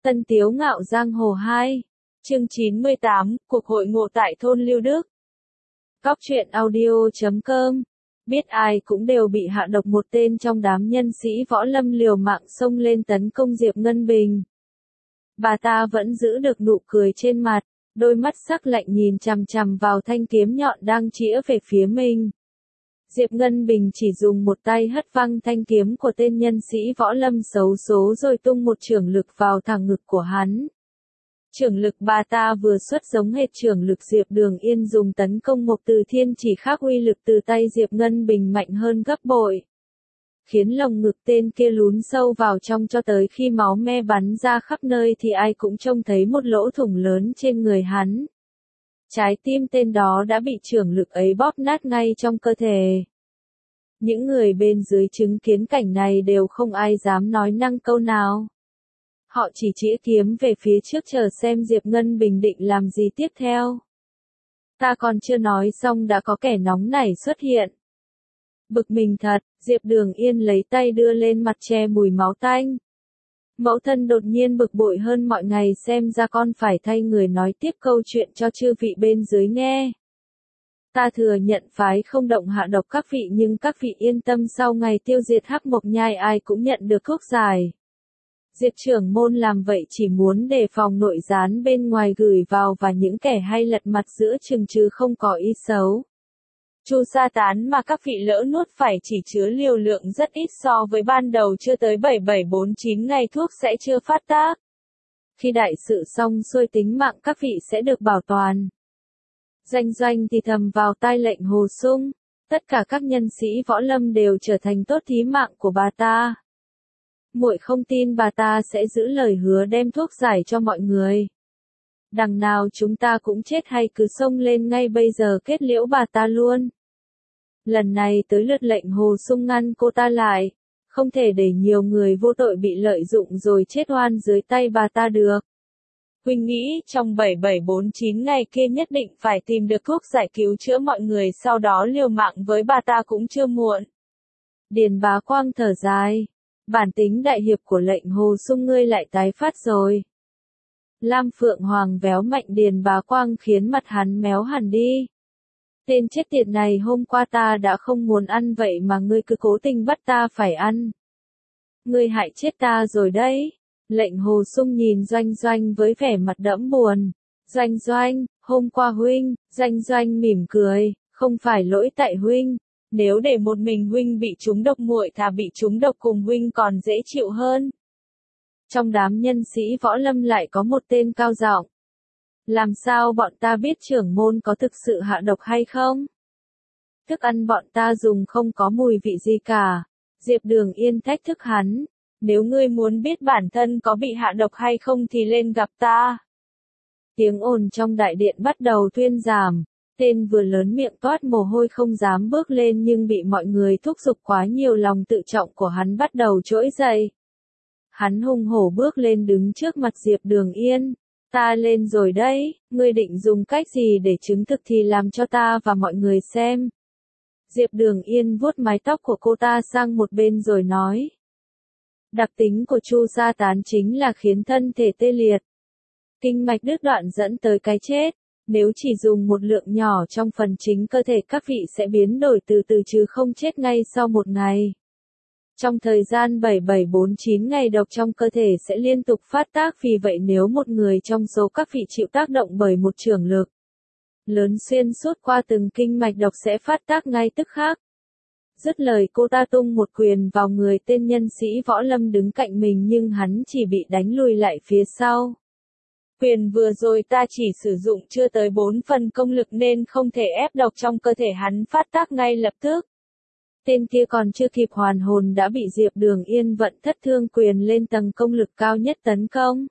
Tân Tiếu Ngạo Giang Hồ 2, chương 98, cuộc hội ngộ tại thôn Lưu Đức. Góc truyện audio.com. Biết ai cũng đều bị hạ độc, một tên trong đám nhân sĩ võ lâm liều mạng xông lên tấn công Diệp Ngân Bình. Bà ta vẫn giữ được nụ cười trên mặt, đôi mắt sắc lạnh nhìn chằm chằm vào thanh kiếm nhọn đang chĩa về phía mình. Diệp Ngân Bình chỉ dùng một tay hất văng thanh kiếm của tên nhân sĩ võ lâm xấu số rồi tung một chưởng lực vào thẳng ngực của hắn. Chưởng lực bà ta vừa xuất giống hệt chưởng lực Diệp Đường Yên dùng tấn công Mộc Từ Thiên, chỉ khác uy lực từ tay Diệp Ngân Bình mạnh hơn gấp bội, khiến lồng ngực tên kia lún sâu vào trong cho tới khi máu me bắn ra khắp nơi thì ai cũng trông thấy một lỗ thủng lớn trên người hắn. Trái tim tên đó đã bị chưởng lực ấy bóp nát ngay trong cơ thể. Những người bên dưới chứng kiến cảnh này đều không ai dám nói năng câu nào. Họ chỉ chĩa kiếm về phía trước chờ xem Diệp Ngân Bình định làm gì tiếp theo. Ta còn chưa nói xong đã có kẻ nóng nảy xuất hiện. Bực mình thật, Diệp Đường Yên lấy tay đưa lên mặt che mùi máu tanh. Mẫu thân đột nhiên bực bội hơn mọi ngày, xem ra con phải thay người nói tiếp câu chuyện cho chư vị bên dưới nghe. Ta thừa nhận phái không động hạ độc các vị, nhưng các vị yên tâm, sau ngày tiêu diệt Hắc Mộc Nhai ai cũng nhận được thuốc giải. Diệp trưởng môn làm vậy chỉ muốn đề phòng nội gián bên ngoài gửi vào và những kẻ hay lật mặt giữa chừng, chứ không có ý xấu. Chu sa tán mà các vị lỡ nuốt phải chỉ chứa liều lượng rất ít so với ban đầu, chưa tới 7749 ngày thuốc sẽ chưa phát tác. Khi đại sự xong xuôi tính mạng các vị sẽ được bảo toàn. Doanh Doanh thì thầm vào tai lệnh Hồ Sung, tất cả các nhân sĩ võ lâm đều trở thành tốt thí mạng của bà ta. Muội không tin bà ta sẽ giữ lời hứa đem thuốc giải cho mọi người. Đằng nào chúng ta cũng chết, hay cứ xông lên ngay bây giờ kết liễu bà ta luôn. Lần này tới lượt lệnh Hồ Sung ngăn cô ta lại, không thể để nhiều người vô tội bị lợi dụng rồi chết oan dưới tay bà ta được. Huynh nghĩ trong 7749 ngày kia nhất định phải tìm được thuốc giải cứu chữa mọi người, sau đó liều mạng với bà ta cũng chưa muộn. Điền Bá Quang thở dài, bản tính đại hiệp của lệnh Hồ Sung ngươi lại tái phát rồi. Lam Phượng Hoàng véo mạnh Điền Bá Quang khiến mặt hắn méo hẳn đi. Tên chết tiệt này, hôm qua ta đã không muốn ăn vậy mà ngươi cứ cố tình bắt ta phải ăn. Ngươi hại chết ta rồi đấy. Lệnh Hồ Sung nhìn Doanh Doanh với vẻ mặt đẫm buồn. Doanh Doanh, hôm qua huynh. Doanh Doanh mỉm cười, không phải lỗi tại huynh. Nếu để một mình huynh bị trúng độc, muội thà bị trúng độc cùng huynh còn dễ chịu hơn. Trong đám nhân sĩ võ lâm lại có một tên cao giọng. Làm sao bọn ta biết trưởng môn có thực sự hạ độc hay không? Thức ăn bọn ta dùng không có mùi vị gì cả. Diệp Đường Yên thách thức hắn. Nếu ngươi muốn biết bản thân có bị hạ độc hay không thì lên gặp ta. Tiếng ồn trong đại điện bắt đầu thuyên giảm. Tên vừa lớn miệng toát mồ hôi không dám bước lên, nhưng bị mọi người thúc giục quá nhiều, lòng tự trọng của hắn bắt đầu trỗi dậy. Hắn hùng hổ bước lên đứng trước mặt Diệp Đường Yên. Ta lên rồi đấy, ngươi định dùng cách gì để chứng thực thì làm cho ta và mọi người xem. Diệp Đường Yên vuốt mái tóc của cô ta sang một bên rồi nói. Đặc tính của Chu sa tán chính là khiến thân thể tê liệt, kinh mạch đứt đoạn dẫn tới cái chết. Nếu chỉ dùng một lượng nhỏ trong phần chính cơ thể các vị sẽ biến đổi từ từ chứ không chết ngay sau một ngày. Trong thời gian 7749 ngày, độc trong cơ thể sẽ liên tục phát tác, vì vậy nếu một người trong số các vị chịu tác động bởi một chưởng lực lớn xuyên suốt qua từng kinh mạch, độc sẽ phát tác ngay tức khắc. Dứt lời cô ta tung một quyền vào người tên nhân sĩ võ lâm đứng cạnh mình, nhưng hắn chỉ bị đánh lùi lại phía sau. Quyền vừa rồi ta chỉ sử dụng chưa tới 4 phần công lực nên không thể ép độc trong cơ thể hắn phát tác ngay lập tức. Tên kia còn chưa kịp hoàn hồn đã bị Diệp Đường Yên vận thất thương quyền lên tầng công lực cao nhất tấn công.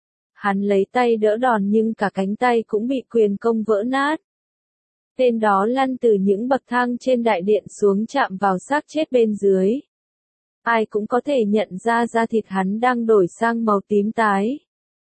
Hắn lấy tay đỡ đòn nhưng cả cánh tay cũng bị quyền công vỡ nát. Tên đó lăn từ những bậc thang trên đại điện xuống, chạm vào xác chết bên dưới. Ai cũng có thể nhận ra da thịt hắn đang đổi sang màu tím tái.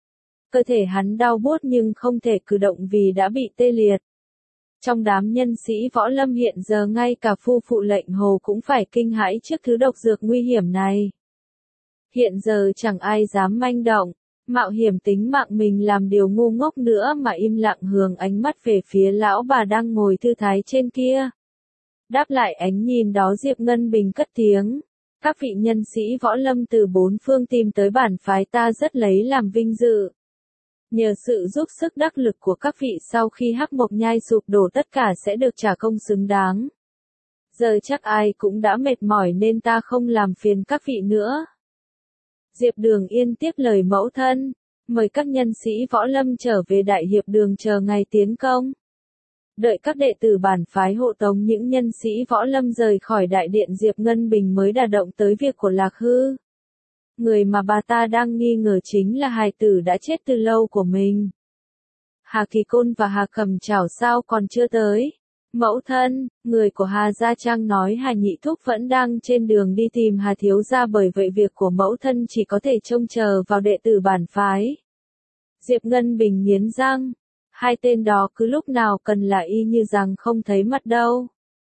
Cơ thể hắn đau buốt nhưng không thể cử động vì đã bị tê liệt. Trong đám nhân sĩ võ lâm hiện giờ ngay cả phu phụ lệnh Hồ cũng phải kinh hãi trước thứ độc dược nguy hiểm này. Hiện giờ chẳng ai dám manh động. Mạo hiểm tính mạng mình làm điều ngu ngốc nữa mà im lặng hướng ánh mắt về phía lão bà đang ngồi thư thái trên kia. Đáp lại ánh nhìn đó Diệp Ngân Bình cất tiếng. Các vị nhân sĩ võ lâm từ bốn phương tìm tới bản phái ta rất lấy làm vinh dự. Nhờ sự giúp sức đắc lực của các vị sau khi Hắc Mộc Nhai sụp đổ tất cả sẽ được trả công xứng đáng. Giờ chắc ai cũng đã mệt mỏi nên ta không làm phiền các vị nữa. Diệp Đường Yên tiếp lời mẫu thân, mời các nhân sĩ võ lâm trở về Đại Hiệp Đường chờ ngày tiến công. Đợi các đệ tử bản phái hộ tống những nhân sĩ võ lâm rời khỏi đại điện Diệp Ngân Bình mới đả động tới việc của Lạc Hư. Người mà bà ta đang nghi ngờ chính là hài tử đã chết từ lâu của mình. Hà Kỳ Côn và Hà Cầm Chảo sao còn chưa tới? Mẫu thân, người của Hà Gia Trang nói Hà Nhị Thúc vẫn đang trên đường đi tìm Hà Thiếu Gia, bởi vậy việc của mẫu thân chỉ có thể trông chờ vào đệ tử bản phái. Diệp Ngân Bình nghiến răng, hai tên đó cứ lúc nào cần là y như rằng không thấy mặt đâu.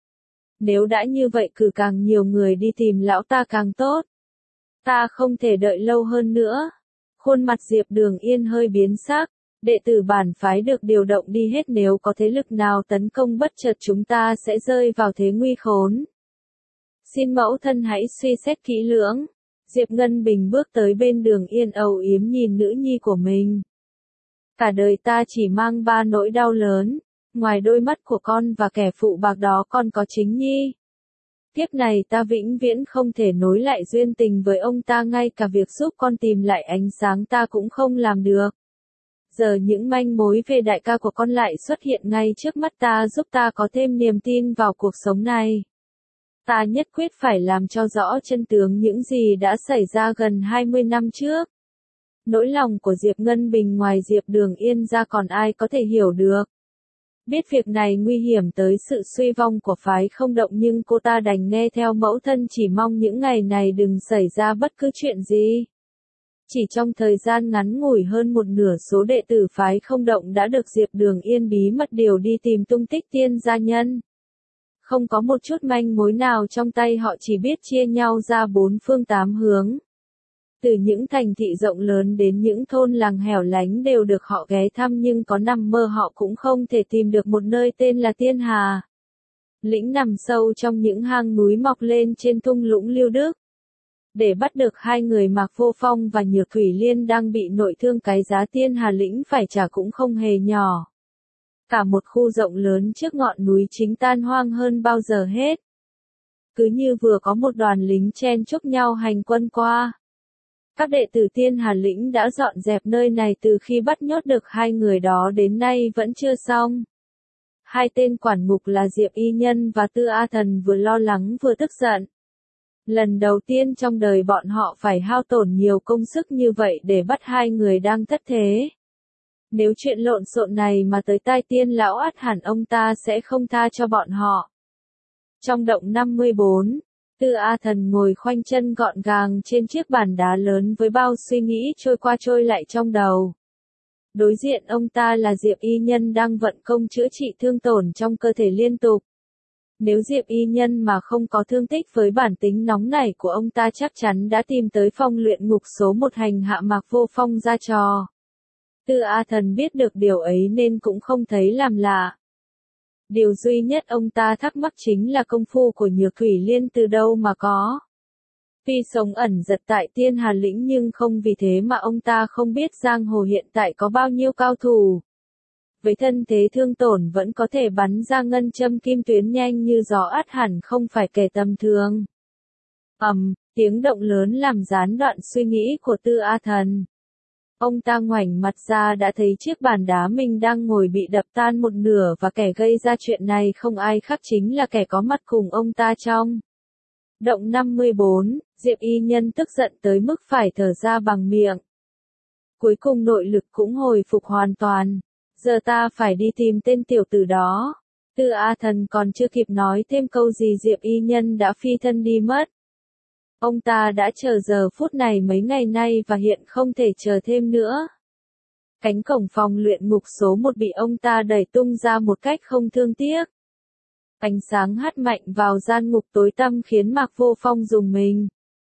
Nếu đã như vậy cử càng nhiều người đi tìm lão ta càng tốt. Ta không thể đợi lâu hơn nữa. Khuôn mặt Diệp Đường Yên hơi biến sắc. Đệ tử bản phái được điều động đi hết, nếu có thế lực nào tấn công bất chợt chúng ta sẽ rơi vào thế nguy khốn. Xin mẫu thân hãy suy xét kỹ lưỡng. Diệp Ngân Bình bước tới bên Đường Yên âu yếm nhìn nữ nhi của mình. Cả đời ta chỉ mang 3 nỗi đau lớn, ngoài đôi mắt của con và kẻ phụ bạc đó còn có chính nhi. Kiếp này ta vĩnh viễn không thể nối lại duyên tình với ông ta, ngay cả việc giúp con tìm lại ánh sáng ta cũng không làm được. Giờ những manh mối về đại ca của con lại xuất hiện ngay trước mắt ta, giúp ta có thêm niềm tin vào cuộc sống này. Ta nhất quyết phải làm cho rõ chân tướng những gì đã xảy ra gần 20 năm trước. Nỗi lòng của Diệp Ngân Bình ngoài Diệp Đường Yên ra còn ai có thể hiểu được. Biết việc này nguy hiểm tới sự suy vong của phái Không Động nhưng cô ta đành nghe theo mẫu thân, chỉ mong những ngày này đừng xảy ra bất cứ chuyện gì. Chỉ trong thời gian ngắn ngủi hơn một nửa số đệ tử phái Không Động đã được Diệp Đường Yên bí mật điều đi tìm tung tích tiên gia nhân. Không có một chút manh mối nào trong tay, họ chỉ biết chia nhau ra 4 phương 8 hướng. Từ những thành thị rộng lớn đến những thôn làng hẻo lánh đều được họ ghé thăm, nhưng có nằm mơ họ cũng không thể tìm được một nơi tên là Tiên Hà. Lĩnh nằm sâu trong những hang núi mọc lên trên thung lũng Liêu Đức. Để bắt được hai người Mạc Vô Phong và Nhược Thủy Liên đang bị nội thương, cái giá Tiên Hà lĩnh phải trả cũng không hề nhỏ. Cả một khu rộng lớn trước ngọn núi chính tan hoang hơn bao giờ hết. Cứ như vừa có một đoàn lính chen chúc nhau hành quân qua. Các đệ tử Tiên Hà lĩnh đã dọn dẹp nơi này từ khi bắt nhốt được hai người đó đến nay vẫn chưa xong. Hai tên quản ngục là Diệp Y Nhân và Tư A Thần vừa lo lắng vừa tức giận. Lần đầu tiên trong đời bọn họ phải hao tổn nhiều công sức như vậy để bắt hai người đang thất thế. Nếu chuyện lộn xộn này mà tới tai Tiên lão, ắt hẳn ông ta sẽ không tha cho bọn họ. Trong động 54, Tư A Thần ngồi khoanh chân gọn gàng trên chiếc bàn đá lớn với bao suy nghĩ trôi qua trôi lại trong đầu. Đối diện ông ta là Diệp Y Nhân đang vận công chữa trị thương tổn trong cơ thể liên tục. Nếu Diệp Y Nhân mà không có thương tích, với bản tính nóng nảy của ông ta chắc chắn đã tìm tới phòng luyện ngục số 1 hành hạ Mạc Vô Phong ra trò. Tư A Thần biết được điều ấy nên cũng không thấy làm lạ. Điều duy nhất ông ta thắc mắc chính là công phu của Nhược Thủy Liên từ đâu mà có. Tuy sống ẩn giật tại Tiên Hà lĩnh nhưng không vì thế mà ông ta không biết giang hồ hiện tại có bao nhiêu cao thủ. Với thân thế thương tổn vẫn có thể bắn ra ngân châm kim tuyến nhanh như gió, ắt hẳn không phải kẻ tầm thường. Tiếng động lớn làm gián đoạn suy nghĩ của Tư A Thần. Ông ta ngoảnh mặt ra đã thấy chiếc bàn đá mình đang ngồi bị đập tan một nửa, và kẻ gây ra chuyện này không ai khác chính là kẻ có mặt cùng ông ta trong động 54. Diệp Y Nhân tức giận tới mức phải thở ra bằng miệng. Cuối cùng nội lực cũng hồi phục hoàn toàn. Giờ ta phải đi tìm tên tiểu tử đó. Tư A Thần còn chưa kịp nói thêm câu gì, Diệp Y Nhân đã phi thân đi mất. Ông ta đã chờ giờ phút này mấy ngày nay và hiện không thể chờ thêm nữa. Cánh cổng phòng luyện ngục số 1 bị ông ta đẩy tung ra một cách không thương tiếc. Ánh sáng hắt mạnh vào gian ngục tối tăm khiến Mạc Vô Phong rùng mình.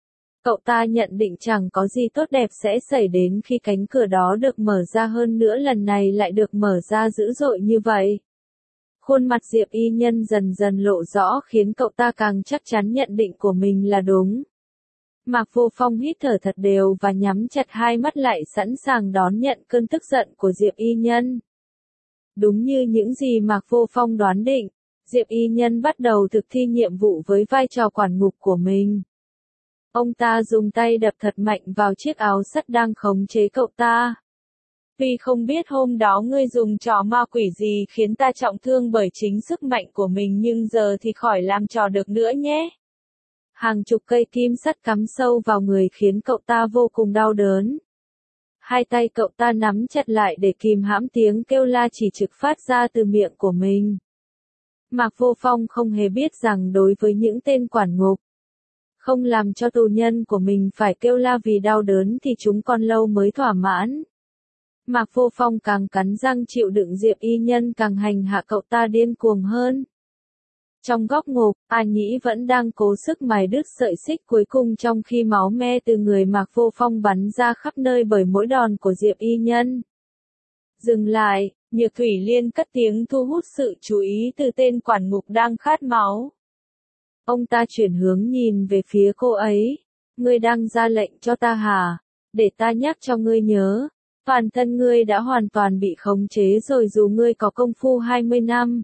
Cậu ta nhận định chẳng có gì tốt đẹp sẽ xảy đến khi cánh cửa đó được mở ra, hơn nữa lần này lại được mở ra dữ dội như vậy. Khuôn mặt Diệp Y Nhân dần dần lộ rõ khiến cậu ta càng chắc chắn nhận định của mình là đúng. Mạc Vô Phong hít thở thật đều và nhắm chặt hai mắt lại, sẵn sàng đón nhận cơn tức giận của Diệp Y Nhân. Đúng như những gì Mạc Vô Phong đoán định, Diệp Y Nhân bắt đầu thực thi nhiệm vụ với vai trò quản ngục của mình. Ông ta dùng tay đập thật mạnh vào chiếc áo sắt đang khống chế cậu ta. Tuy không biết hôm đó ngươi dùng trò ma quỷ gì khiến ta trọng thương bởi chính sức mạnh của mình, nhưng giờ thì khỏi làm trò được nữa nhé. Hàng chục cây kim sắt cắm sâu vào người khiến cậu ta vô cùng đau đớn. Hai tay cậu ta nắm chặt lại để kìm hãm tiếng kêu la chỉ trực phát ra từ miệng của mình. Mạc Vô Phong không hề biết rằng đối với những tên quản ngục, không làm cho tù nhân của mình phải kêu la vì đau đớn thì chúng còn lâu mới thỏa mãn. Mạc Vô Phong càng cắn răng chịu đựng, Diệp Y Nhân càng hành hạ cậu ta điên cuồng hơn. Trong góc ngục, A Nhĩ vẫn đang cố sức mài đứt sợi xích cuối cùng trong khi máu me từ người Mạc Vô Phong bắn ra khắp nơi bởi mỗi đòn của Diệp Y Nhân. Dừng lại, Nhược Thủy Liên cất tiếng thu hút sự chú ý từ tên quản ngục đang khát máu. Ông ta chuyển hướng nhìn về phía cô ấy. Ngươi đang ra lệnh cho ta hả? Để ta nhắc cho ngươi nhớ. Toàn thân ngươi đã hoàn toàn bị khống chế rồi, dù ngươi có công phu 20 năm.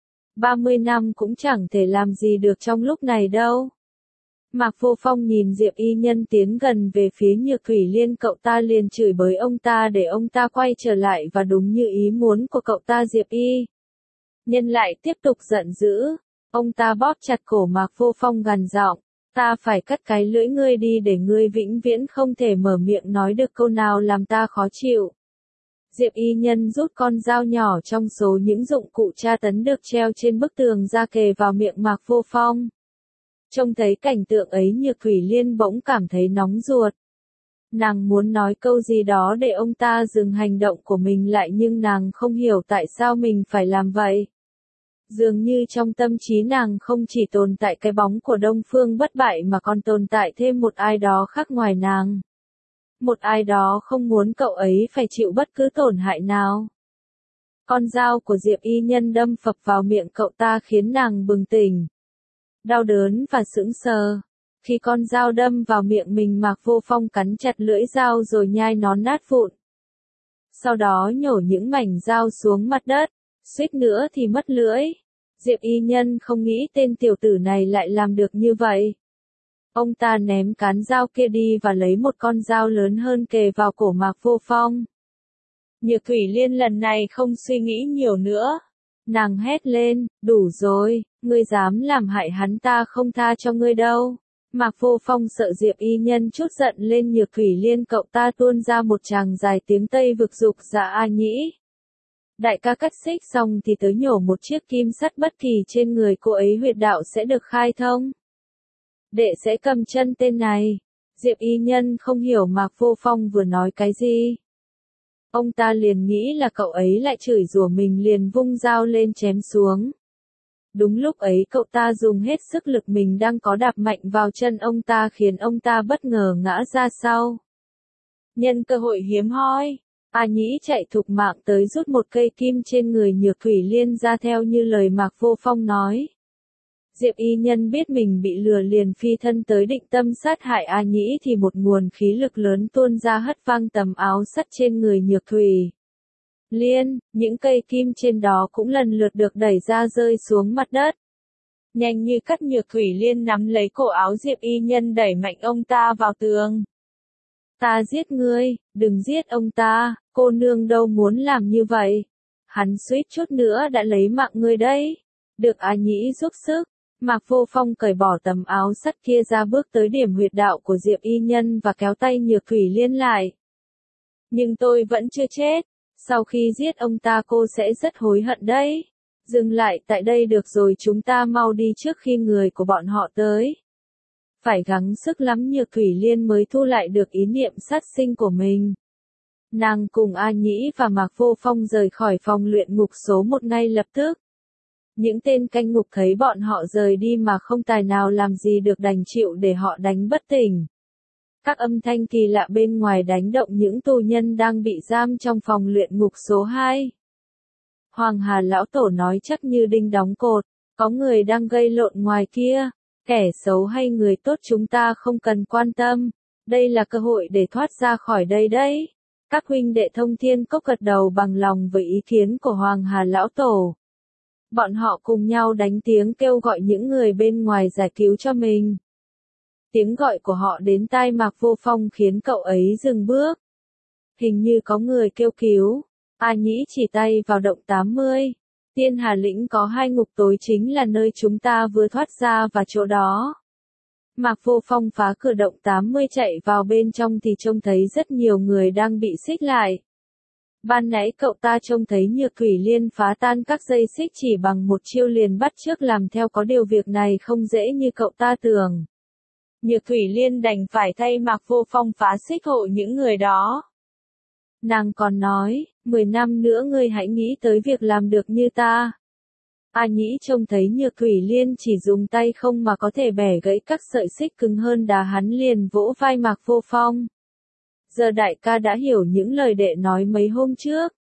30 năm cũng chẳng thể làm gì được trong lúc này đâu. Mạc Vô Phong nhìn Diệp Y Nhân tiến gần về phía Nhược Thủy Liên, cậu ta liền chửi bới ông ta để ông ta quay trở lại, và đúng như ý muốn của cậu ta, Diệp Y Nhân lại tiếp tục giận dữ. Ông ta bóp chặt cổ Mạc Vô Phong gằn giọng, ta phải cắt cái lưỡi ngươi đi để ngươi vĩnh viễn không thể mở miệng nói được câu nào làm ta khó chịu. Diệp Y Nhân rút con dao nhỏ trong số những dụng cụ tra tấn được treo trên bức tường ra kề vào miệng Mạc Vô Phong. Trông thấy cảnh tượng ấy, Nhược Thủy Liên bỗng cảm thấy nóng ruột. Nàng muốn nói câu gì đó để ông ta dừng hành động của mình lại, nhưng nàng không hiểu tại sao mình phải làm vậy. Dường như trong tâm trí nàng không chỉ tồn tại cái bóng của Đông Phương Bất Bại mà còn tồn tại thêm một ai đó khác ngoài nàng. Một ai đó không muốn cậu ấy phải chịu bất cứ tổn hại nào. Con dao của Diệp Y Nhân đâm phập vào miệng cậu ta khiến nàng bừng tỉnh. Đau đớn và sững sờ. Khi con dao đâm vào miệng mình, Mạc Vô Phong cắn chặt lưỡi dao rồi nhai nó nát vụn. Sau đó nhổ những mảnh dao xuống mặt đất, suýt nữa thì mất lưỡi. Diệp Y Nhân không nghĩ tên tiểu tử này lại làm được như vậy. Ông ta ném cán dao kia đi và lấy một con dao lớn hơn kề vào cổ Mạc Vô Phong. Nhược Thủy Liên lần này không suy nghĩ nhiều nữa. Nàng hét lên, đủ rồi, ngươi dám làm hại hắn, ta không tha cho ngươi đâu. Mạc Vô Phong sợ Diệp Y Nhân trút giận lên Nhược Thủy Liên, cậu ta tuôn ra một tràng dài tiếng Tây vực dục dạ A Nhĩ. Đại ca cắt xích xong thì tới nhổ một chiếc kim sắt bất kỳ trên người cô ấy, huyệt đạo sẽ được khai thông. Đệ sẽ cầm chân tên này. Diệp Y Nhân không hiểu Mạc Vô Phong vừa nói cái gì. Ông ta liền nghĩ là cậu ấy lại chửi rủa mình, liền vung dao lên chém xuống. Đúng lúc ấy cậu ta dùng hết sức lực mình đang có đạp mạnh vào chân ông ta, khiến ông ta bất ngờ ngã ra sau. Nhân cơ hội hiếm hoi, A Nhĩ chạy thục mạng tới rút một cây kim trên người Nhược Thủy Liên ra theo như lời Mạc Vô Phong nói. Diệp Y Nhân biết mình bị lừa liền phi thân tới định tâm sát hại A Nhĩ thì một nguồn khí lực lớn tuôn ra hất văng tấm áo sắt trên người Nhược Thủy Liên, những cây kim trên đó cũng lần lượt được đẩy ra rơi xuống mặt đất. Nhanh như cắt, Nhược Thủy Liên nắm lấy cổ áo Diệp Y Nhân đẩy mạnh ông ta vào tường. Ta giết ngươi, đừng giết ông ta, cô nương đâu muốn làm như vậy. Hắn suýt chút nữa đã lấy mạng ngươi đấy. Được A Nhĩ giúp sức, Mạc Vô Phong cởi bỏ tấm áo sắt kia ra, bước tới điểm huyệt đạo của Diệp Y Nhân và kéo tay Nhược Thủy Liên lại. Nhưng tôi vẫn chưa chết. Sau khi giết ông ta cô sẽ rất hối hận đấy. Dừng lại tại đây được rồi, chúng ta mau đi trước khi người của bọn họ tới. Phải gắng sức lắm Nhược Thủy Liên mới thu lại được ý niệm sát sinh của mình. Nàng cùng A Nhĩ và Mạc Vô Phong rời khỏi phòng luyện ngục số 1 ngay lập tức. Những tên canh ngục thấy bọn họ rời đi mà không tài nào làm gì được, đành chịu để họ đánh bất tỉnh. Các âm thanh kỳ lạ bên ngoài đánh động những tù nhân đang bị giam trong phòng luyện ngục số 2. Hoàng Hà lão tổ nói chắc như đinh đóng cột, có người đang gây lộn ngoài kia, kẻ xấu hay người tốt chúng ta không cần quan tâm, đây là cơ hội để thoát ra khỏi đây đấy. Các huynh đệ Thông Thiên Cốc gật đầu bằng lòng với ý kiến của Hoàng Hà lão tổ. Bọn họ cùng nhau đánh tiếng kêu gọi những người bên ngoài giải cứu cho mình. Tiếng gọi của họ đến tai Mạc Vô Phong khiến cậu ấy dừng bước. Hình như có người kêu cứu. A Nhĩ chỉ tay vào động 80. Tiên Hà Lĩnh có 2 ngục tối chính là nơi chúng ta vừa thoát ra và chỗ đó. Mạc Vô Phong phá cửa động 80 chạy vào bên trong thì trông thấy rất nhiều người đang bị xích lại. Ban nãy cậu ta trông thấy Nhược Thủy Liên phá tan các dây xích chỉ bằng một chiêu liền bắt chước làm theo, có điều việc này không dễ như cậu ta tưởng. Nhược Thủy Liên đành phải thay Mạc Vô Phong phá xích hộ những người đó. Nàng còn nói, 10 năm nữa ngươi hãy nghĩ tới việc làm được như ta. A Nhĩ trông thấy Nhược Thủy Liên chỉ dùng tay không mà có thể bẻ gãy các sợi xích cứng hơn đá, hắn liền vỗ vai Mạc Vô Phong. Giờ đại ca đã hiểu những lời đệ nói mấy hôm trước.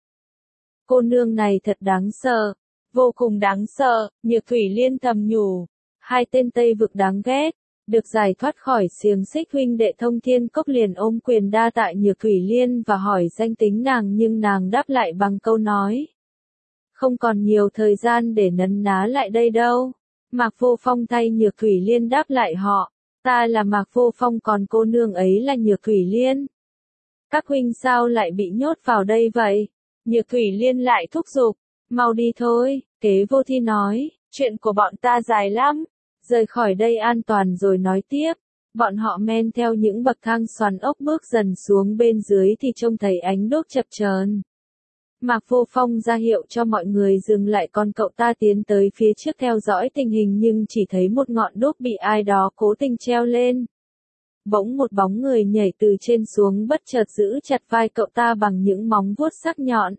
Cô nương này thật đáng sợ, vô cùng đáng sợ, Nhược Thủy Liên thầm nhủ. 2 tên Tây Vực đáng ghét. Được giải thoát khỏi xiềng xích, huynh đệ Thông Thiên Cốc liền ôm quyền đa tạ Nhược Thủy Liên và hỏi danh tính nàng, nhưng nàng đáp lại bằng câu nói. Không còn nhiều thời gian để nấn ná lại đây đâu. Mạc Vô Phong thay Nhược Thủy Liên đáp lại họ. Ta là Mạc Vô Phong, còn cô nương ấy là Nhược Thủy Liên. Các huynh sao lại bị nhốt vào đây vậy? Nhược Thủy Liên lại thúc giục. Mau đi thôi, Kế Vô Thi nói, chuyện của bọn ta dài lắm. Rời khỏi đây an toàn rồi nói tiếp. Bọn họ men theo những bậc thang xoắn ốc bước dần xuống bên dưới thì trông thấy ánh đuốc chập chờn. Mạc Vô Phong ra hiệu cho mọi người dừng lại, còn cậu ta tiến tới phía trước theo dõi tình hình nhưng chỉ thấy một ngọn đuốc bị ai đó cố tình treo lên. Bỗng một bóng người nhảy từ trên xuống bất chợt giữ chặt vai cậu ta bằng những móng vuốt sắc nhọn.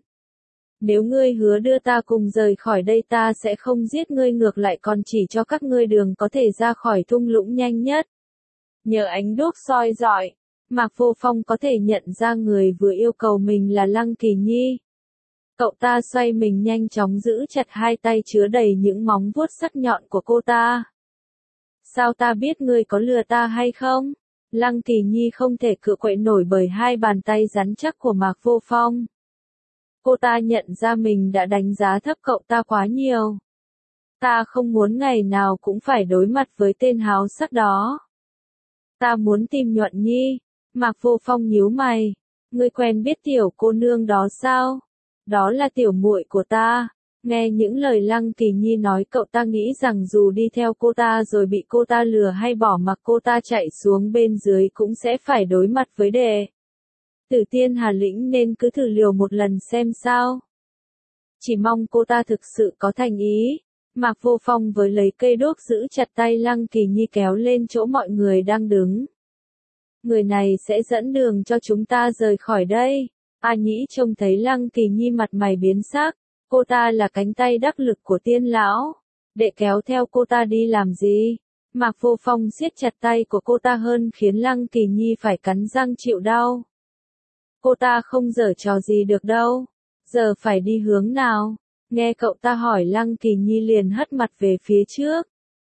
Nếu ngươi hứa đưa ta cùng rời khỏi đây, ta sẽ không giết ngươi, ngược lại còn chỉ cho các ngươi đường có thể ra khỏi thung lũng nhanh nhất. Nhờ ánh đuốc soi rọi, Mạc Vô Phong có thể nhận ra người vừa yêu cầu mình là Lăng Kỳ Nhi. Cậu ta xoay mình nhanh chóng giữ chặt 2 tay chứa đầy những móng vuốt sắc nhọn của cô ta. Sao ta biết ngươi có lừa ta hay không? Lăng Kỳ Nhi không thể cự quậy nổi bởi 2 bàn tay rắn chắc của Mạc Vô Phong. Cô ta nhận ra mình đã đánh giá thấp cậu ta quá nhiều. Ta không muốn ngày nào cũng phải đối mặt với tên háo sắc đó. Ta muốn tìm Nhuận Nhi. Mạc Vô Phong nhíu mày. Ngươi quen biết tiểu cô nương đó sao? Đó là tiểu muội của ta. Nghe những lời Lăng Kỳ Nhi nói, cậu ta nghĩ rằng dù đi theo cô ta rồi bị cô ta lừa hay bỏ mặc cô ta chạy xuống bên dưới cũng sẽ phải đối mặt với đệ tử Tiên Hà Lĩnh, nên cứ thử liều một lần xem sao. Chỉ mong cô ta thực sự có thành ý. Mạc Vô Phong với lấy cây đuốc giữ chặt tay Lăng Kỳ Nhi kéo lên chỗ mọi người đang đứng. Người này sẽ dẫn đường cho chúng ta rời khỏi đây. A Nhĩ trông thấy Lăng Kỳ Nhi mặt mày biến sắc. Cô ta là cánh tay đắc lực của Tiên lão. Đệ kéo theo cô ta đi làm gì? Mạc Vô Phong siết chặt tay của cô ta hơn, khiến Lăng Kỳ Nhi phải cắn răng chịu đau. Cô ta không giở trò gì được đâu. Giờ phải đi hướng nào? Nghe cậu ta hỏi, Lăng Kỳ Nhi liền hất mặt về phía trước.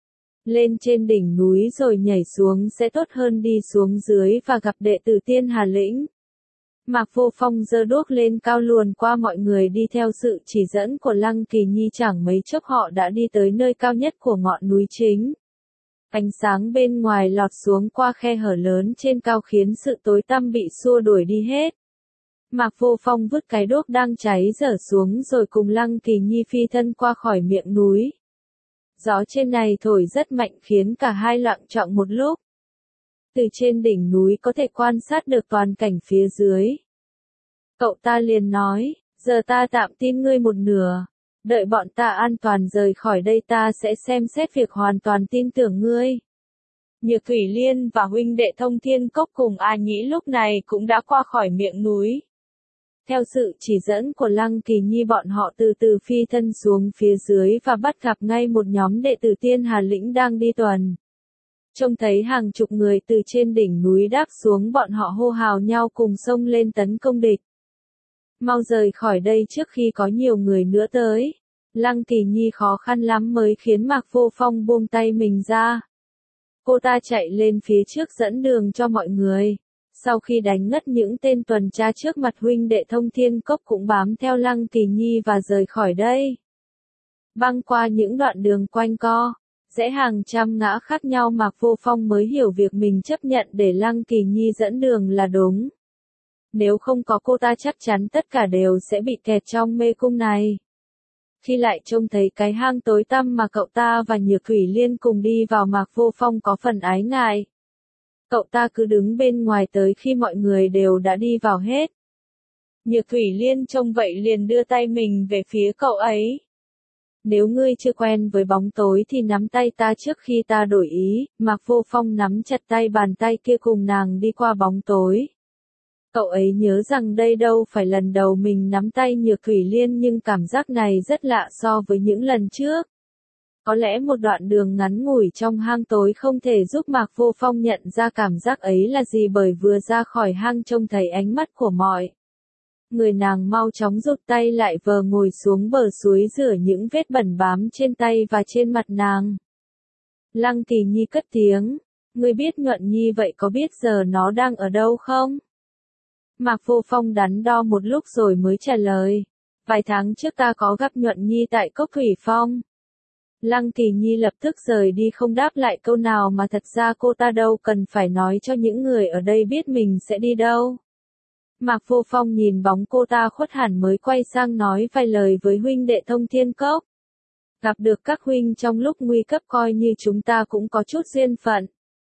Lên trên đỉnh núi rồi nhảy xuống sẽ tốt hơn đi xuống dưới và gặp đệ tử Tiên Hà Lĩnh. Mạc Vô Phong giơ đuốc lên cao luồn qua mọi người, đi theo sự chỉ dẫn của Lăng Kỳ Nhi chẳng mấy chốc họ đã đi tới nơi cao nhất của ngọn núi chính. Ánh sáng bên ngoài lọt xuống qua khe hở lớn trên cao khiến sự tối tăm bị xua đuổi đi hết. Mạc Vô Phong vứt cái đuốc đang cháy dở xuống rồi cùng Lăng Kỳ Nhi phi thân qua khỏi miệng núi. Gió trên này thổi rất mạnh khiến cả hai loạng choạng một lúc. Từ trên đỉnh núi có thể quan sát được toàn cảnh phía dưới. Cậu ta liền nói, giờ ta tạm tin ngươi một nửa. Đợi bọn ta an toàn rời khỏi đây ta sẽ xem xét việc hoàn toàn tin tưởng ngươi. Nhược Thủy Liên và huynh đệ Thông Thiên Cốc cùng A Nhĩ lúc này cũng đã qua khỏi miệng núi. Theo sự chỉ dẫn của Lăng Kỳ Nhi, bọn họ từ từ phi thân xuống phía dưới và bắt gặp ngay một nhóm đệ tử Tiên Hà Lĩnh đang đi tuần. Trông thấy hàng chục người từ trên đỉnh núi đáp xuống, bọn họ hô hào nhau cùng xông lên tấn công địch. Mau rời khỏi đây trước khi có nhiều người nữa tới. Lăng Kỳ Nhi khó khăn lắm mới khiến Mạc Vô Phong buông tay mình ra. Cô ta chạy lên phía trước dẫn đường cho mọi người. Sau khi đánh ngất những tên tuần tra trước mặt, huynh đệ Thông Thiên Cốc cũng bám theo Lăng Kỳ Nhi và rời khỏi đây. Băng qua những đoạn đường quanh co, rẽ hàng trăm ngã khác nhau, Mạc Vô Phong mới hiểu việc mình chấp nhận để Lăng Kỳ Nhi dẫn đường là đúng. Nếu không có cô ta chắc chắn tất cả đều sẽ bị kẹt trong mê cung này. Khi lại trông thấy cái hang tối tăm mà cậu ta và Nhược Thủy Liên cùng đi vào, Mạc Vô Phong có phần ái ngại. Cậu ta cứ đứng bên ngoài tới khi mọi người đều đã đi vào hết. Nhược Thủy Liên trông vậy liền đưa tay mình về phía cậu ấy. Nếu ngươi chưa quen với bóng tối thì nắm tay ta trước khi ta đổi ý. Mạc Vô Phong nắm chặt tay bàn tay kia cùng nàng đi qua bóng tối. Cậu ấy nhớ rằng đây đâu phải lần đầu mình nắm tay Nhược Thủy Liên, nhưng cảm giác này rất lạ so với những lần trước. Có lẽ một đoạn đường ngắn ngủi trong hang tối không thể giúp Mạc Vô Phong nhận ra cảm giác ấy là gì, bởi vừa ra khỏi hang trông thấy ánh mắt của mọi người, nàng mau chóng rụt tay lại vờ ngồi xuống bờ suối rửa những vết bẩn bám trên tay và trên mặt nàng. Lăng Kỳ Nhi cất tiếng, ngươi biết Nhuận Nhi vậy có biết giờ nó đang ở đâu không? Mạc Vô Phong đắn đo một lúc rồi mới trả lời, vài tháng trước ta có gặp Nhuận Nhi tại Cốc Thủy Phong. Lăng Kỳ Nhi lập tức rời đi không đáp lại câu nào, mà thật ra cô ta đâu cần phải nói cho những người ở đây biết mình sẽ đi đâu. Mạc Vô Phong nhìn bóng cô ta khuất hẳn mới quay sang nói vài lời với huynh đệ Thông Thiên Cốc. Gặp được các huynh trong lúc nguy cấp coi như chúng ta cũng có chút duyên phận.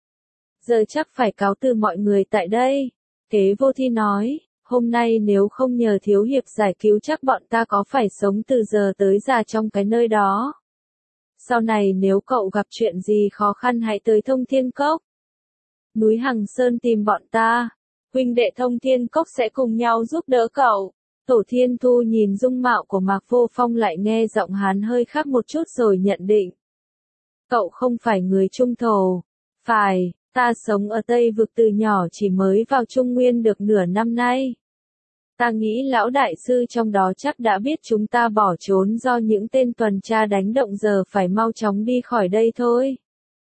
Giờ chắc phải cáo từ mọi người tại đây. Kế Vô Thi nói, hôm nay nếu không nhờ thiếu hiệp giải cứu chắc bọn ta có phải sống từ giờ tới già trong cái nơi đó. Sau này nếu cậu gặp chuyện gì khó khăn hãy tới Thông Thiên Cốc. Núi Hằng Sơn tìm bọn ta. Huynh đệ Thông Thiên Cốc sẽ cùng nhau giúp đỡ cậu. Tổ Thiên Thu nhìn dung mạo của Mạc Vô Phong lại nghe giọng hắn hơi khác một chút rồi nhận định. Cậu không phải người Trung Thổ. Phải, ta sống ở Tây Vực từ nhỏ, chỉ mới vào Trung Nguyên được nửa năm nay. Ta nghĩ lão đại sư trong đó chắc đã biết chúng ta bỏ trốn do những tên tuần tra đánh động, giờ phải mau chóng đi khỏi đây thôi.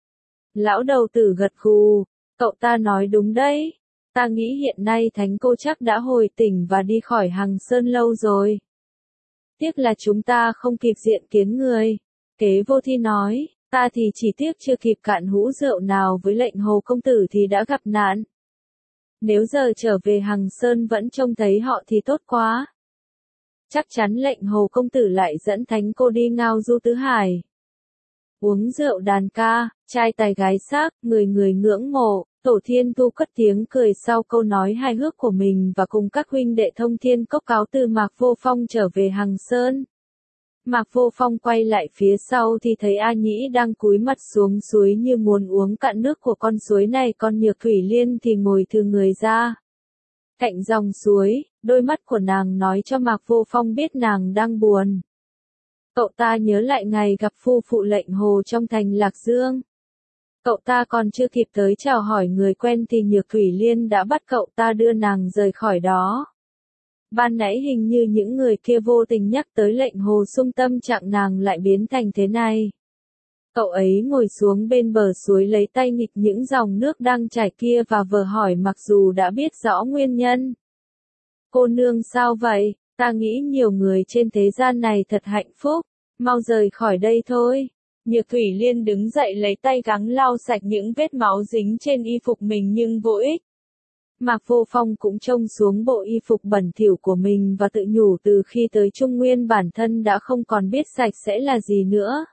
Lão đầu tử gật gù, cậu ta nói đúng đấy. Ta nghĩ hiện nay Thánh Cô chắc đã hồi tỉnh và đi khỏi Hằng Sơn lâu rồi. Tiếc là chúng ta không kịp diện kiến người. Kế Vô Thi nói, ta thì chỉ tiếc chưa kịp cạn hũ rượu nào với Lệnh Hồ công tử thì đã gặp nạn. Nếu giờ trở về Hằng Sơn vẫn trông thấy họ thì tốt quá. Chắc chắn Lệnh Hồ công tử lại dẫn Thánh Cô đi ngao du tứ hải. Uống rượu đàn ca, trai tài gái sắc, người người ngưỡng mộ. Tổ Thiên Thu cất tiếng cười sau câu nói hài hước của mình và cùng các huynh đệ Thông Thiên Cốc cáo từ Mạc Vô Phong trở về Hằng Sơn. Mạc Vô Phong quay lại phía sau thì thấy A Nhĩ đang cúi mặt xuống suối như muốn uống cạn nước của con suối này, còn Nhược Thủy Liên thì ngồi thừ người ra cạnh dòng suối, đôi mắt của nàng nói cho Mạc Vô Phong biết nàng đang buồn. Cậu ta nhớ lại ngày gặp phu phụ Lệnh Hồ trong thành Lạc Dương. Cậu ta còn chưa kịp tới chào hỏi người quen thì Nhược Thủy Liên đã bắt cậu ta đưa nàng rời khỏi đó. Ban nãy hình như những người kia vô tình nhắc tới Lệnh Hồ, xung tâm trạng nàng lại biến thành thế này. Cậu ấy ngồi xuống bên bờ suối lấy tay nghịch những dòng nước đang chảy kia và vờ hỏi mặc dù đã biết rõ nguyên nhân. Cô nương sao vậy? Ta nghĩ nhiều người trên thế gian này thật hạnh phúc. Mau rời khỏi đây thôi. Nhược Thủy Liên đứng dậy lấy tay gắng lau sạch những vết máu dính trên y phục mình nhưng vô ích. Mạc Vô Phong cũng trông xuống bộ y phục bẩn thỉu của mình và tự nhủ từ khi tới Trung Nguyên bản thân đã không còn biết sạch sẽ là gì nữa.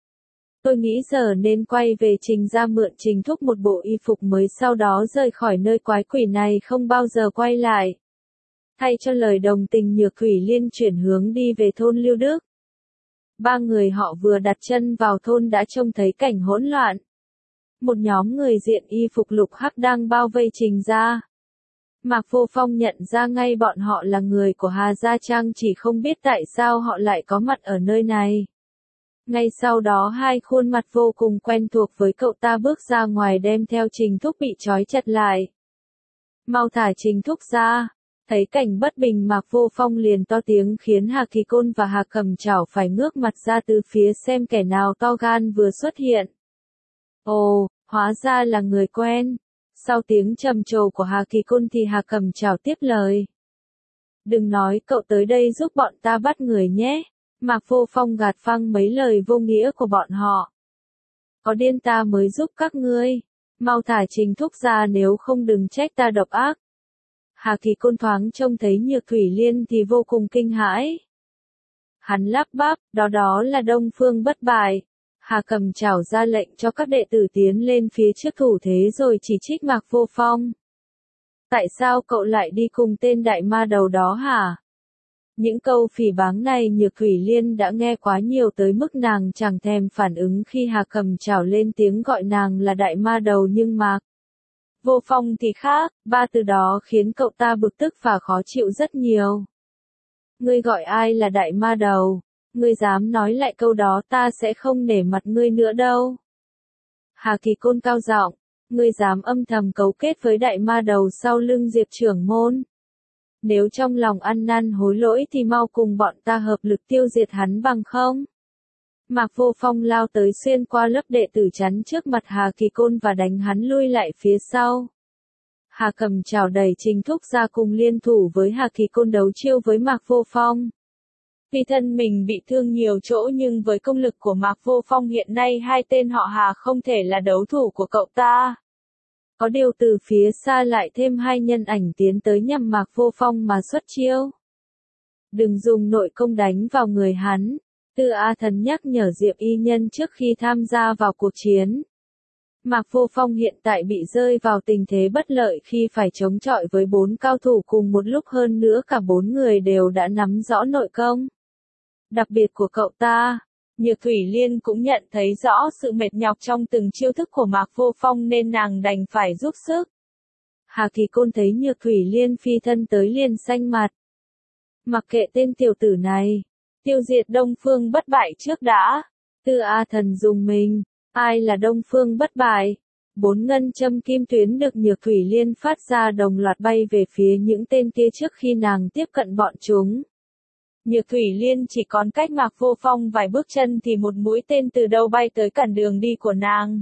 Tôi nghĩ giờ nên quay về Trình ra mượn Trình Thúc một bộ y phục mới, sau đó rời khỏi nơi quái quỷ này không bao giờ quay lại. Thay cho lời đồng tình, Nhược Thủy Liên chuyển hướng đi về thôn Lưu Đức. Ba người họ vừa đặt chân vào thôn đã trông thấy cảnh hỗn loạn. Một nhóm người diện y phục lục hắc đang bao vây Trình gia. Mạc Vô Phong nhận ra ngay bọn họ là người của Hà Gia Trang, chỉ không biết tại sao họ lại có mặt ở nơi này. Ngay sau đó hai khuôn mặt vô cùng quen thuộc với cậu ta bước ra ngoài đem theo Trình Thúc bị trói chặt lại. Mau thả Trình Thúc ra. Thấy cảnh bất bình Mạc Vô Phong liền to tiếng khiến Hà Kỳ Côn và Hà Cầm Chảo phải ngước mặt ra từ phía xem kẻ nào to gan vừa xuất hiện. Ồ, hóa ra là người quen. Sau tiếng trầm trồ của Hà Kỳ Côn thì Hà Cầm Chảo tiếp lời. Đừng nói cậu tới đây giúp bọn ta bắt người nhé. Mạc Vô Phong gạt phăng mấy lời vô nghĩa của bọn họ. Có điên ta mới giúp các ngươi. Mau thả Trình Thúc ra nếu không đừng trách ta độc ác. Hà Kỳ Côn thoáng trông thấy Nhược Thủy Liên thì vô cùng kinh hãi. Hắn lắp bắp, đó là Đông Phương Bất Bại. Hà Cầm Chảo ra lệnh cho các đệ tử tiến lên phía trước thủ thế rồi chỉ trích Mạc Vô Phong. Tại sao cậu lại đi cùng tên đại ma đầu đó hả? Những câu phỉ báng này Nhược Thủy Liên đã nghe quá nhiều tới mức nàng chẳng thèm phản ứng khi Hà Cầm Chảo lên tiếng gọi nàng là đại ma đầu nhưng Mạc Vô Phong thì khác, ba từ đó khiến cậu ta bực tức và khó chịu rất nhiều. Ngươi gọi ai là đại ma đầu? Ngươi dám nói lại câu đó ta sẽ không nể mặt ngươi nữa đâu. Hà Kỳ Côn cao giọng, ngươi dám âm thầm cấu kết với đại ma đầu sau lưng Diệp trưởng môn. Nếu trong lòng ăn năn hối lỗi thì mau cùng bọn ta hợp lực tiêu diệt hắn bằng không? Mạc Vô Phong lao tới xuyên qua lớp đệ tử chắn trước mặt Hà Kỳ Côn và đánh hắn lui lại phía sau. Hà Cầm Chảo đẩy Trình Thúc ra cùng liên thủ với Hà Kỳ Côn đấu chiêu với Mạc Vô Phong. Tuy thân mình bị thương nhiều chỗ nhưng với công lực của Mạc Vô Phong hiện nay hai tên họ Hà không thể là đấu thủ của cậu ta. Có điều từ phía xa lại thêm hai nhân ảnh tiến tới nhằm Mạc Vô Phong mà xuất chiêu. Đừng dùng nội công đánh vào người hắn. Tư A Thần nhắc nhở Diệp Y Nhân trước khi tham gia vào cuộc chiến. Mạc Vô Phong hiện tại bị rơi vào tình thế bất lợi khi phải chống chọi với 4 cao thủ cùng một lúc, hơn nữa cả 4 người đều đã nắm rõ nội công đặc biệt của cậu ta. Nhược Thủy Liên cũng nhận thấy rõ sự mệt nhọc trong từng chiêu thức của Mạc Vô Phong nên nàng đành phải giúp sức. Hà Kỳ Côn thấy Nhược Thủy Liên phi thân tới liền xanh mặt. Mặc kệ tên tiểu tử này, tiêu diệt Đông Phương Bất Bại trước đã. Tư A Thần dùng mình, ai là Đông Phương Bất Bại? 4 ngân châm kim tuyến được Nhược Thủy Liên phát ra đồng loạt bay về phía những tên kia trước khi nàng tiếp cận bọn chúng. Nhược Thủy Liên chỉ còn cách Mạc Vô Phong vài bước chân thì một mũi tên từ đâu bay tới cản đường đi của nàng.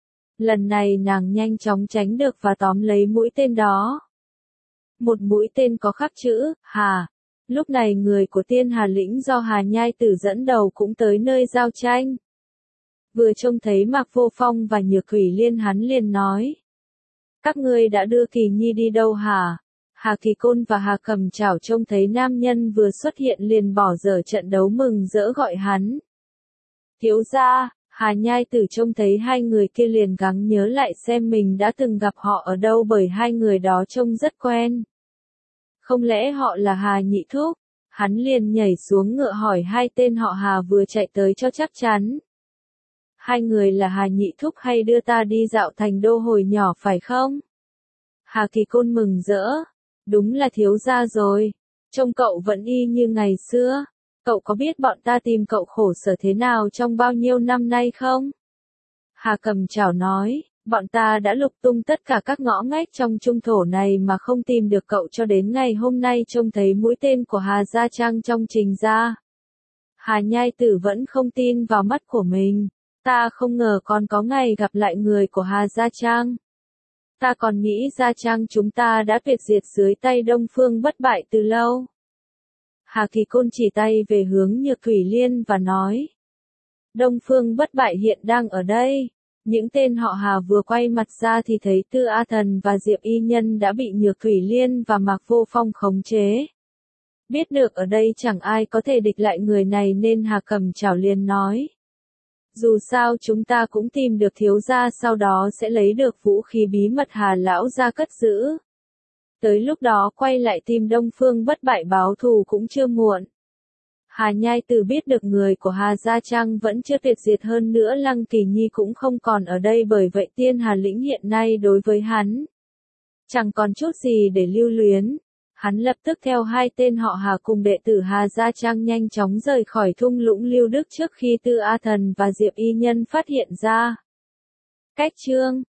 Lần này nàng nhanh chóng tránh được và tóm lấy mũi tên đó. Một mũi tên có khắc chữ Hà. Lúc này người của Tiên Hà Lĩnh do Hà Nhai Tử dẫn đầu cũng tới nơi giao tranh. Vừa trông thấy Mạc Vô Phong và Nhược Thủy Liên hắn liền nói. Các ngươi đã đưa Kỳ Nhi đi đâu hả? Hà Kỳ Côn và Hà Cầm Chảo trông thấy nam nhân vừa xuất hiện liền bỏ dở trận đấu mừng rỡ gọi hắn. Thiếu gia. Hà Nhai Tử trông thấy hai người kia liền gắng nhớ lại xem mình đã từng gặp họ ở đâu bởi hai người đó trông rất quen. Không lẽ họ là Hà Nhị Thúc? Hắn liền nhảy xuống ngựa hỏi hai tên họ Hà vừa chạy tới cho chắc chắn. Hai người là Hà Nhị Thúc hay đưa ta đi dạo thành đô hồi nhỏ phải không? Hà Kỳ Côn mừng rỡ. Đúng là thiếu gia rồi. Trông cậu vẫn y như ngày xưa. Cậu có biết bọn ta tìm cậu khổ sở thế nào trong bao nhiêu năm nay không? Hà Cầm Chảo nói, bọn ta đã lục tung tất cả các ngõ ngách trong trung thổ này mà không tìm được cậu cho đến ngày hôm nay trông thấy mũi tên của Hà Gia Trang trong Trình gia. Hà Nhai Tử vẫn không tin vào mắt của mình. Ta không ngờ còn có ngày gặp lại người của Hà Gia Trang. Ta còn nghĩ Gia Trang chúng ta đã tuyệt diệt dưới tay Đông Phương Bất Bại từ lâu. Hà Kỳ Côn chỉ tay về hướng Nhược Thủy Liên và nói. Đông Phương Bất Bại hiện đang ở đây. Những tên họ Hà vừa quay mặt ra thì thấy Tư A Thần và Diệp Y Nhân đã bị Nhược Thủy Liên và Mạc Vô Phong khống chế. Biết được ở đây chẳng ai có thể địch lại người này nên Hà Cầm Chảo liền nói. Dù sao chúng ta cũng tìm được thiếu gia, sau đó sẽ lấy được vũ khí bí mật Hà lão gia cất giữ. Tới lúc đó quay lại tìm Đông Phương Bất Bại báo thù cũng chưa muộn. Hà Nhai Tử biết được người của Hà Gia Trang vẫn chưa tuyệt diệt, hơn nữa Lăng Kỳ Nhi cũng không còn ở đây, bởi vậy Tiên Hà Lĩnh hiện nay đối với hắn chẳng còn chút gì để lưu luyến. Hắn lập tức theo hai tên họ Hà cùng đệ tử Hà Gia Trang nhanh chóng rời khỏi thung lũng Lưu Đức trước khi Tư A Thần và Diệp Y Nhân phát hiện ra. Cách chương